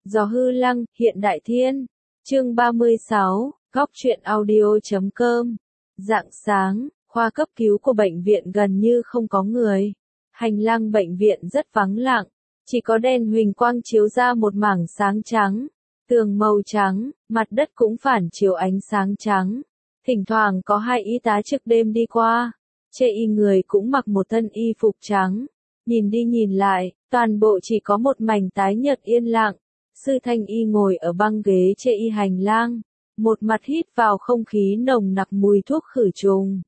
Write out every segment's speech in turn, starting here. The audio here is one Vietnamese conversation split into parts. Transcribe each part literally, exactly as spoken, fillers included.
Gió hư lăng, hiện đại thiên. Chương ba mươi sáu, góc truyện audio.com. Rạng sáng, khoa cấp cứu của bệnh viện gần như không có người. Hành lang bệnh viện rất vắng lặng, chỉ có đèn huỳnh quang chiếu ra một mảng sáng trắng. Tường màu trắng, mặt đất cũng phản chiếu ánh sáng trắng. Thỉnh thoảng có hai y tá trực đêm đi qua. Chê y người cũng mặc một thân y phục trắng. Nhìn đi nhìn lại, toàn bộ chỉ có một mảnh tái nhợt yên lặng. Sư Thanh Y ngồi ở băng ghế chê y hành lang, một mặt hít vào không khí nồng nặc mùi thuốc khử trùng.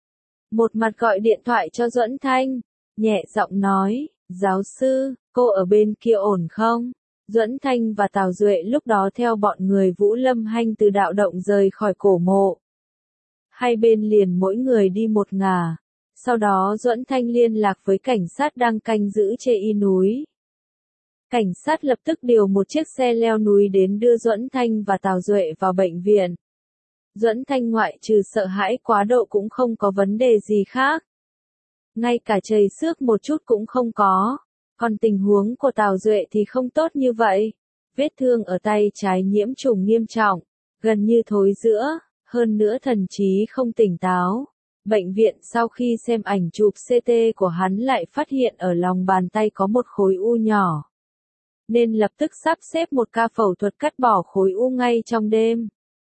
Một mặt gọi điện thoại cho Duẫn Thanh, nhẹ giọng nói, giáo sư, cô ở bên kia ổn không? Duẫn Thanh và Tào Duệ lúc đó theo bọn người Vũ Lâm Hanh từ đạo động rời khỏi cổ mộ. Hai bên liền mỗi người đi một ngả. Sau đó Duẫn Thanh liên lạc với cảnh sát đang canh giữ chê y núi. Cảnh sát lập tức điều một chiếc xe leo núi đến đưa Duẫn Thanh và Tào Duệ vào bệnh viện. Duẫn Thanh ngoại trừ sợ hãi quá độ cũng không có vấn đề gì khác. Ngay cả chảy xước một chút cũng không có. Còn tình huống của Tào Duệ thì không tốt như vậy. Vết thương ở tay trái nhiễm trùng nghiêm trọng, gần như thối rữa, hơn nữa thần trí không tỉnh táo. Bệnh viện sau khi xem ảnh chụp xê tê của hắn lại phát hiện ở lòng bàn tay có một khối u nhỏ. Nên lập tức sắp xếp một ca phẫu thuật cắt bỏ khối u ngay trong đêm.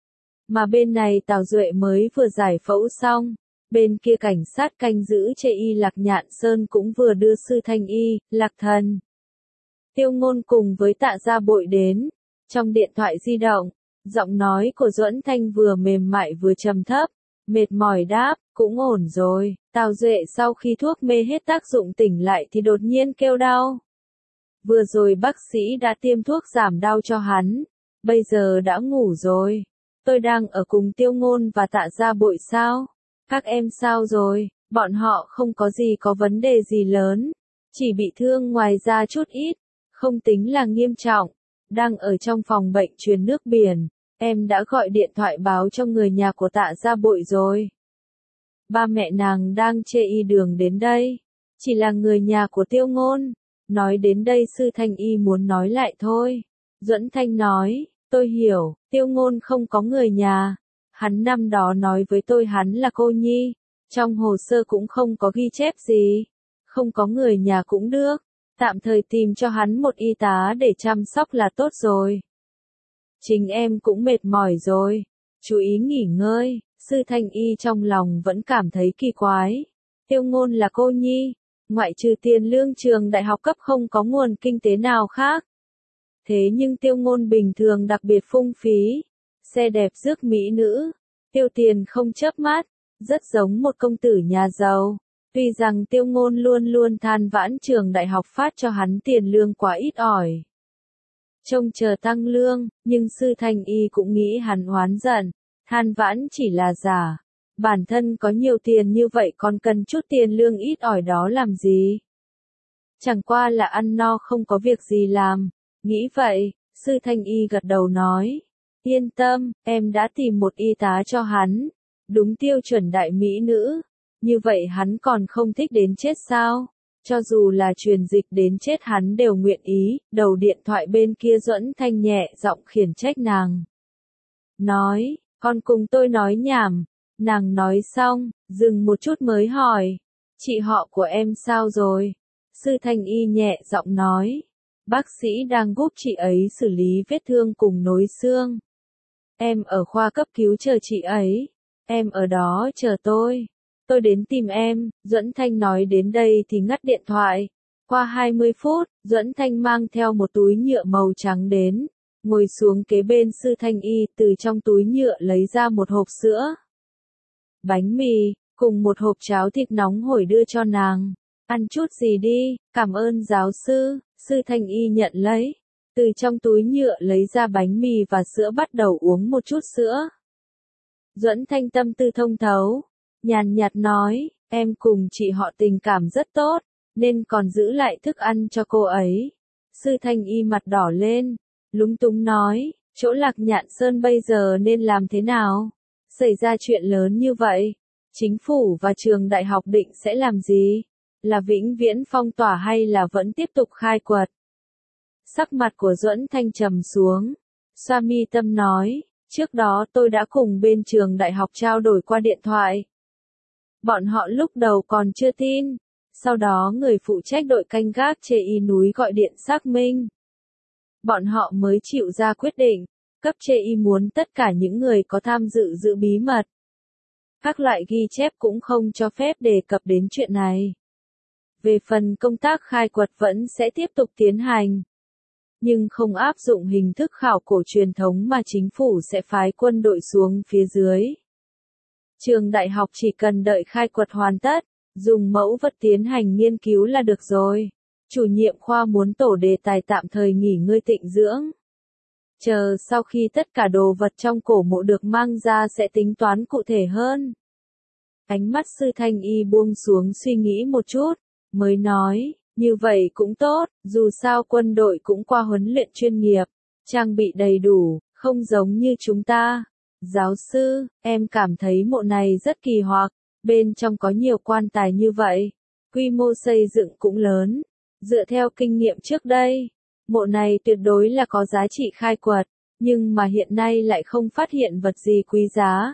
Mà bên này Tào Duệ mới vừa giải phẫu xong, bên kia cảnh sát canh giữ chê y Lạc Nhạn Sơn cũng vừa đưa Sư Thanh Y, Lạc Thần. Tiêu Ngôn cùng với Tạ Gia Bội đến. Trong điện thoại di động, giọng nói của Duẫn Thanh vừa mềm mại vừa trầm thấp, mệt mỏi đáp, cũng ổn rồi. Tào Duệ sau khi thuốc mê hết tác dụng tỉnh lại thì đột nhiên kêu đau. Vừa rồi bác sĩ đã tiêm thuốc giảm đau cho hắn, bây giờ đã ngủ rồi. Tôi đang ở cùng Tiêu Ngôn và Tạ Gia Bội sao? Các em sao rồi? Bọn họ không có gì có vấn đề gì lớn, chỉ bị thương ngoài da chút ít, không tính là nghiêm trọng. Đang ở trong phòng bệnh truyền nước biển, em đã gọi điện thoại báo cho người nhà của Tạ Gia Bội rồi. Ba mẹ nàng đang chê y đường đến đây, chỉ là người nhà của Tiêu Ngôn. Nói đến đây Sư Thanh Y muốn nói lại thôi. Duẫn Thanh nói, tôi hiểu, Tiêu Ngôn không có người nhà. Hắn năm đó nói với tôi hắn là cô nhi. Trong hồ sơ cũng không có ghi chép gì. Không có người nhà cũng được. Tạm thời tìm cho hắn một y tá để chăm sóc là tốt rồi. Chính em cũng mệt mỏi rồi. Chú ý nghỉ ngơi. Sư Thanh Y trong lòng vẫn cảm thấy kỳ quái. Tiêu Ngôn là cô nhi. Ngoại trừ tiền lương trường đại học cấp không có nguồn kinh tế nào khác. Thế nhưng Tiêu Ngôn bình thường đặc biệt phung phí. Xe đẹp rước mỹ nữ. Tiêu tiền không chớp mắt. Rất giống một công tử nhà giàu. Tuy rằng Tiêu Ngôn luôn luôn than vãn trường đại học phát cho hắn tiền lương quá ít ỏi. Trông chờ tăng lương, nhưng Sư Thanh Y cũng nghĩ hắn oán giận. Than vãn chỉ là giả. Bản thân có nhiều tiền như vậy còn cần chút tiền lương ít ỏi đó làm gì? Chẳng qua là ăn no không có việc gì làm. Nghĩ vậy, Sư Thanh Y gật đầu nói. Yên tâm, em đã tìm một y tá cho hắn. Đúng tiêu chuẩn đại mỹ nữ. Như vậy hắn còn không thích đến chết sao? Cho dù là truyền dịch đến chết hắn đều nguyện ý. Đầu điện thoại bên kia Duẫn Thanh nhẹ giọng khiển trách nàng. Nói, con cùng tôi nói nhảm. Nàng nói xong, dừng một chút mới hỏi. Chị họ của em sao rồi? Sư Thanh Y nhẹ giọng nói. Bác sĩ đang giúp chị ấy xử lý vết thương cùng nối xương. Em ở khoa cấp cứu chờ chị ấy. Em ở đó chờ tôi. Tôi đến tìm em. Duẫn Thanh nói đến đây thì ngắt điện thoại. Qua hai mươi phút, Duẫn Thanh mang theo một túi nhựa màu trắng đến. Ngồi xuống kế bên Sư Thanh Y, từ trong túi nhựa lấy ra một hộp sữa, bánh mì, cùng một hộp cháo thịt nóng hổi đưa cho nàng. Ăn chút gì đi, cảm ơn giáo sư. Sư Thanh Y nhận lấy. Từ trong túi nhựa lấy ra bánh mì và sữa bắt đầu uống một chút sữa. Duẫn Thanh tâm tư thông thấu. Nhàn nhạt nói, em cùng chị họ tình cảm rất tốt, nên còn giữ lại thức ăn cho cô ấy. Sư Thanh Y mặt đỏ lên, lúng túng nói, chỗ Lạc Nhạn Sơn bây giờ nên làm thế nào? Xảy ra chuyện lớn như vậy, chính phủ và trường đại học định sẽ làm gì? Là vĩnh viễn phong tỏa hay là vẫn tiếp tục khai quật? Sắc mặt của Duẫn Thanh trầm xuống. Xoa mi tâm nói, trước đó tôi đã cùng bên trường đại học trao đổi qua điện thoại. Bọn họ lúc đầu còn chưa tin. Sau đó người phụ trách đội canh gác chê y núi gọi điện xác minh. Bọn họ mới chịu ra quyết định, cấp chê y muốn tất cả những người có tham dự giữ bí mật. Các loại ghi chép cũng không cho phép đề cập đến chuyện này. Về phần công tác khai quật vẫn sẽ tiếp tục tiến hành. Nhưng không áp dụng hình thức khảo cổ truyền thống mà chính phủ sẽ phái quân đội xuống phía dưới. Trường đại học chỉ cần đợi khai quật hoàn tất, dùng mẫu vật tiến hành nghiên cứu là được rồi. Chủ nhiệm khoa muốn tổ đề tài tạm thời nghỉ ngơi tịnh dưỡng. Chờ sau khi tất cả đồ vật trong cổ mộ được mang ra sẽ tính toán cụ thể hơn. Ánh mắt sư Thanh Y buông xuống suy nghĩ một chút, mới nói, như vậy cũng tốt, dù sao quân đội cũng qua huấn luyện chuyên nghiệp, trang bị đầy đủ, không giống như chúng ta. Giáo sư, em cảm thấy mộ này rất kỳ hoặc, bên trong có nhiều quan tài như vậy, quy mô xây dựng cũng lớn. Dựa theo kinh nghiệm trước đây, mộ này tuyệt đối là có giá trị khai quật, nhưng mà hiện nay lại không phát hiện vật gì quý giá.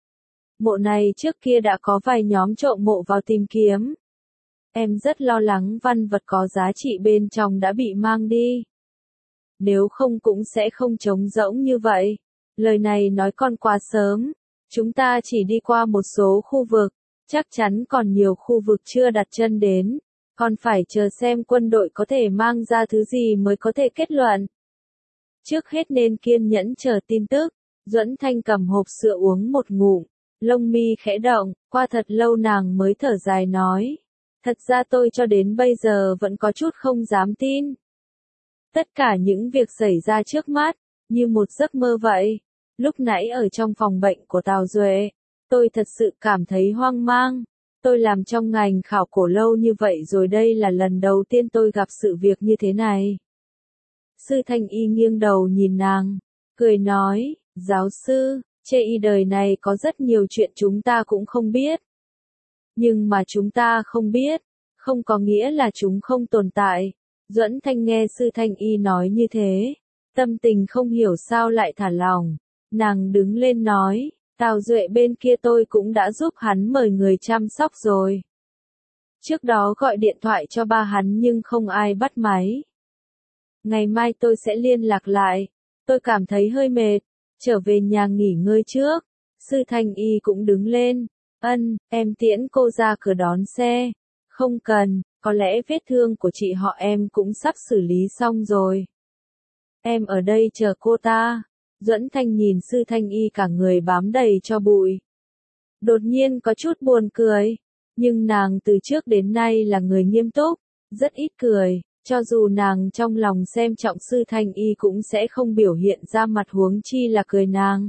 Mộ này trước kia đã có vài nhóm trộm mộ vào tìm kiếm. Em rất lo lắng văn vật có giá trị bên trong đã bị mang đi. Nếu không cũng sẽ không trống rỗng như vậy. Lời này nói còn quá sớm. Chúng ta chỉ đi qua một số khu vực, chắc chắn còn nhiều khu vực chưa đặt chân đến. Còn phải chờ xem quân đội có thể mang ra thứ gì mới có thể kết luận. Trước hết nên kiên nhẫn chờ tin tức. Duẫn Thanh cầm hộp sữa uống một ngụm, lông mi khẽ động, qua thật lâu nàng mới thở dài nói. Thật ra tôi cho đến bây giờ vẫn có chút không dám tin. Tất cả những việc xảy ra trước mắt, như một giấc mơ vậy. Lúc nãy ở trong phòng bệnh của Tào Duệ, tôi thật sự cảm thấy hoang mang. Tôi làm trong ngành khảo cổ lâu như vậy rồi đây là lần đầu tiên tôi gặp sự việc như thế này. Sư Thanh Y nghiêng đầu nhìn nàng, cười nói, giáo sư, chê y đời này có rất nhiều chuyện chúng ta cũng không biết. Nhưng mà chúng ta không biết, không có nghĩa là chúng không tồn tại. Duẫn Thanh nghe sư Thanh Y nói như thế, tâm tình không hiểu sao lại thả lỏng. Nàng đứng lên nói, Tào Duệ bên kia tôi cũng đã giúp hắn mời người chăm sóc rồi. Trước đó gọi điện thoại cho ba hắn nhưng không ai bắt máy. Ngày mai tôi sẽ liên lạc lại, tôi cảm thấy hơi mệt, trở về nhà nghỉ ngơi trước. Sư Thanh Y cũng đứng lên, ân, em tiễn cô ra cửa đón xe. Không cần, có lẽ vết thương của chị họ em cũng sắp xử lý xong rồi. Em ở đây chờ cô ta. Duẫn Thanh nhìn sư Thanh Y cả người bám đầy cho bụi. Đột nhiên có chút buồn cười, nhưng nàng từ trước đến nay là người nghiêm túc, rất ít cười, cho dù nàng trong lòng xem trọng sư Thanh Y cũng sẽ không biểu hiện ra mặt huống chi là cười nàng.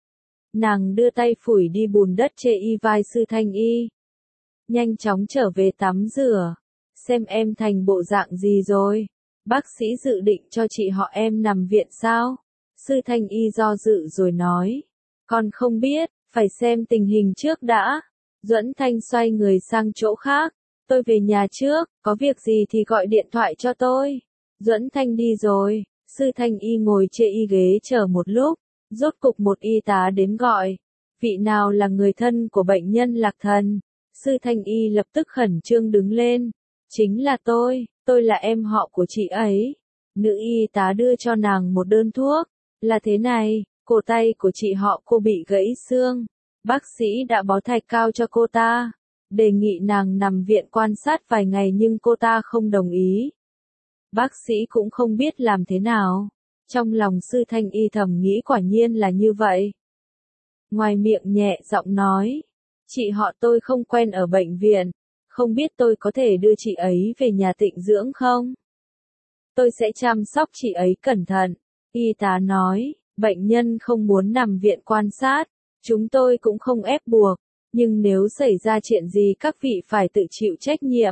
Nàng đưa tay phủi đi bùn đất chê y vai sư Thanh Y. Nhanh chóng trở về tắm rửa, xem em thành bộ dạng gì rồi. Bác sĩ dự định cho chị họ em nằm viện sao? Sư Thanh Y do dự rồi nói. Còn không biết, phải xem tình hình trước đã. Duẫn Thanh xoay người sang chỗ khác. Tôi về nhà trước, có việc gì thì gọi điện thoại cho tôi. Duẫn Thanh đi rồi, sư Thanh Y ngồi trên y ghế chờ một lúc. Rốt cục một y tá đến gọi. Vị nào là người thân của bệnh nhân Lạc Thần? Sư Thanh Y lập tức khẩn trương đứng lên. Chính là tôi, tôi là em họ của chị ấy. Nữ y tá đưa cho nàng một đơn thuốc. Là thế này, cổ tay của chị họ cô bị gãy xương. Bác sĩ đã bó thạch cao cho cô ta. Đề nghị nàng nằm viện quan sát vài ngày nhưng cô ta không đồng ý. Bác sĩ cũng không biết làm thế nào. Trong lòng sư Thanh Y thầm nghĩ quả nhiên là như vậy. Ngoài miệng nhẹ giọng nói. Chị họ tôi không quen ở bệnh viện. Không biết tôi có thể đưa chị ấy về nhà tịnh dưỡng không? Tôi sẽ chăm sóc chị ấy cẩn thận. Y tá nói, bệnh nhân không muốn nằm viện quan sát. Chúng tôi cũng không ép buộc. Nhưng nếu xảy ra chuyện gì các vị phải tự chịu trách nhiệm.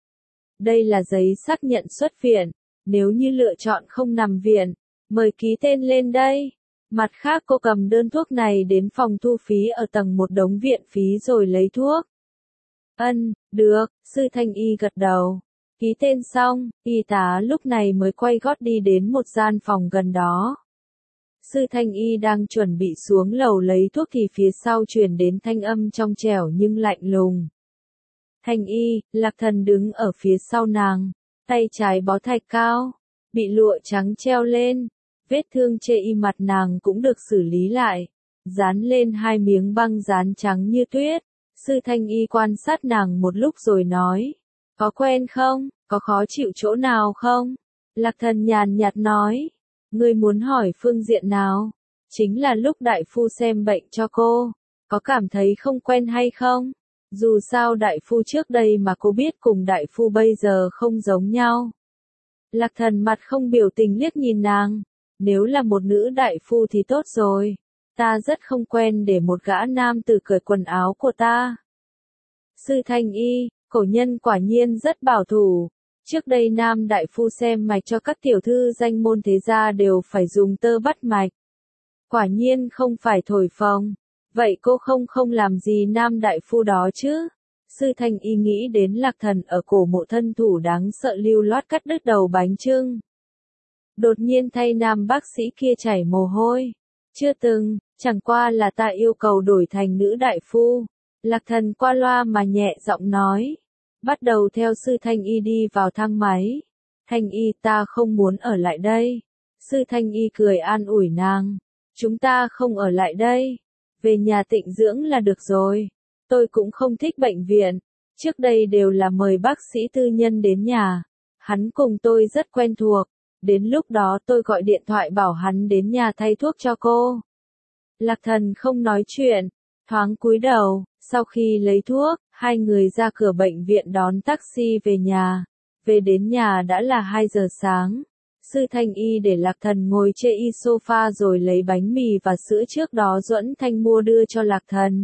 Đây là giấy xác nhận xuất viện. Nếu như lựa chọn không nằm viện, mời ký tên lên đây. Mặt khác cô cầm đơn thuốc này đến phòng thu phí ở tầng một đống viện phí rồi lấy thuốc. Ân, được, sư Thanh Y gật đầu. Ký tên xong, y tá lúc này mới quay gót đi đến một gian phòng gần đó. Sư Thanh Y đang chuẩn bị xuống lầu lấy thuốc thì phía sau truyền đến thanh âm trong trẻo nhưng lạnh lùng. Thanh Y, Lạc Thần đứng ở phía sau nàng, tay trái bó thạch cao, bị lụa trắng treo lên, vết thương chê y mặt nàng cũng được xử lý lại, dán lên hai miếng băng dán trắng như tuyết. Sư Thanh Y quan sát nàng một lúc rồi nói, có quen không, có khó chịu chỗ nào không? Lạc Thần nhàn nhạt nói, ngươi muốn hỏi phương diện nào? Chính là lúc đại phu xem bệnh cho cô, có cảm thấy không quen hay không? Dù sao đại phu trước đây mà cô biết cùng đại phu bây giờ không giống nhau. Lạc Thần mặt không biểu tình liếc nhìn nàng, nếu là một nữ đại phu thì tốt rồi, ta rất không quen để một gã nam tử cởi quần áo của ta. Sư Thanh Y, cổ nhân quả nhiên rất bảo thủ. Trước đây nam đại phu xem mạch cho các tiểu thư danh môn thế gia đều phải dùng tơ bắt mạch. Quả nhiên không phải thổi phồng. Vậy cô không không làm gì nam đại phu đó chứ? Sư Thanh Y nghĩ đến Lạc Thần ở cổ mộ thân thủ đáng sợ lưu loát cắt đứt đầu bánh chưng. Đột nhiên thay nam bác sĩ kia chảy mồ hôi. Chưa từng, chẳng qua là ta yêu cầu đổi thành nữ đại phu. Lạc Thần qua loa mà nhẹ giọng nói. Bắt đầu theo Sư Thanh Y đi vào thang máy. Thanh Y, ta không muốn ở lại đây. Sư Thanh Y cười an ủi nàng. Chúng ta không ở lại đây. Về nhà tịnh dưỡng là được rồi. Tôi cũng không thích bệnh viện. Trước đây đều là mời bác sĩ tư nhân đến nhà. Hắn cùng tôi rất quen thuộc. Đến lúc đó tôi gọi điện thoại bảo hắn đến nhà thay thuốc cho cô. Lạc Thần không nói chuyện. Thoáng cúi đầu. Sau khi lấy thuốc, hai người ra cửa bệnh viện đón taxi về nhà. Về đến nhà đã là hai giờ sáng. Sư Thanh Y để Lạc Thần ngồi trên y sofa rồi lấy bánh mì và sữa trước đó Duẫn Thanh mua đưa cho Lạc Thần.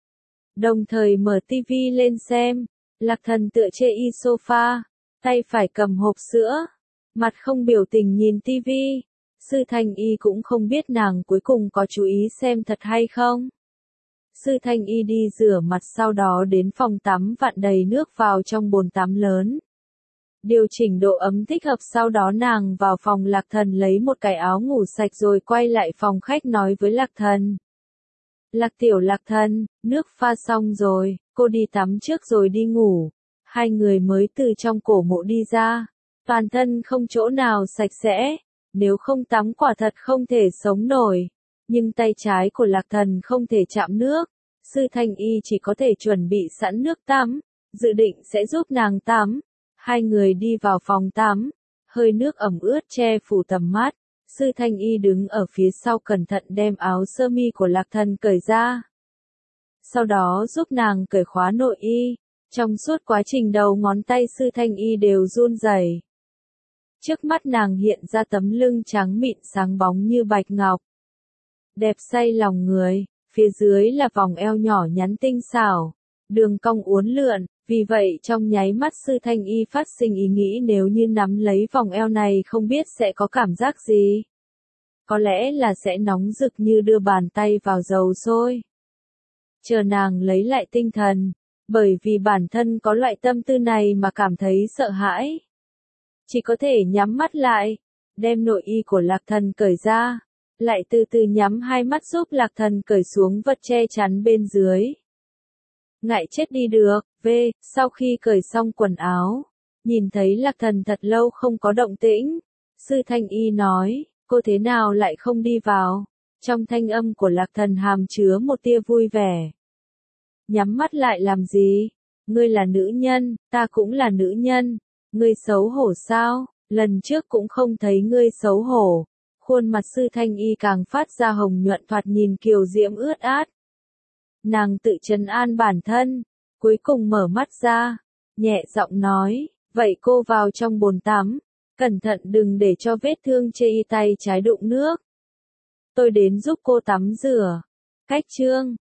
Đồng thời mở tivi lên xem. Lạc Thần tựa trên y sofa, tay phải cầm hộp sữa, mặt không biểu tình nhìn tivi. Sư Thanh Y cũng không biết nàng cuối cùng có chú ý xem thật hay không. Sư Thanh Y đi rửa mặt sau đó đến phòng tắm vặn đầy nước vào trong bồn tắm lớn. Điều chỉnh độ ấm thích hợp sau đó nàng vào phòng Lạc Thần lấy một cái áo ngủ sạch rồi quay lại phòng khách nói với Lạc Thần. Lạc tiểu Lạc Thần, nước pha xong rồi, cô đi tắm trước rồi đi ngủ. Hai người mới từ trong cổ mộ đi ra. Toàn thân không chỗ nào sạch sẽ. Nếu không tắm quả thật không thể sống nổi. Nhưng tay trái của Lạc Thần không thể chạm nước. Sư Thanh Y chỉ có thể chuẩn bị sẵn nước tắm. Dự định sẽ giúp nàng tắm. Hai người đi vào phòng tắm. Hơi nước ẩm ướt che phủ tầm mắt. Sư Thanh Y đứng ở phía sau cẩn thận đem áo sơ mi của Lạc Thần cởi ra. Sau đó giúp nàng cởi khóa nội y. Trong suốt quá trình đầu ngón tay Sư Thanh Y đều run rẩy. Trước mắt nàng hiện ra tấm lưng trắng mịn sáng bóng như bạch ngọc. Đẹp say lòng người, phía dưới là vòng eo nhỏ nhắn tinh xảo, đường cong uốn lượn, vì vậy trong nháy mắt Sư Thanh Y phát sinh ý nghĩ nếu như nắm lấy vòng eo này không biết sẽ có cảm giác gì. Có lẽ là sẽ nóng rực như đưa bàn tay vào dầu sôi. Chờ nàng lấy lại tinh thần, bởi vì bản thân có loại tâm tư này mà cảm thấy sợ hãi. Chỉ có thể nhắm mắt lại, đem nội y của Lạc Thần cởi ra, lại từ từ nhắm hai mắt giúp Lạc Thần cởi xuống vật che chắn bên dưới. Ngại chết đi được, v, sau khi cởi xong quần áo, nhìn thấy Lạc Thần thật lâu không có động tĩnh. Sư Thanh Y nói, cô thế nào lại không đi vào? Trong thanh âm của Lạc Thần hàm chứa một tia vui vẻ. Nhắm mắt lại làm gì? Ngươi là nữ nhân, ta cũng là nữ nhân. Ngươi xấu hổ sao? Lần trước cũng không thấy ngươi xấu hổ. Khuôn mặt Sư Thanh Y càng phát ra hồng nhuận thoạt nhìn kiều diễm ướt át. Nàng tự trấn an bản thân, cuối cùng mở mắt ra, nhẹ giọng nói, vậy cô vào trong bồn tắm, cẩn thận đừng để cho vết thương chê y tay trái đụng nước. Tôi đến giúp cô tắm rửa. Cách chương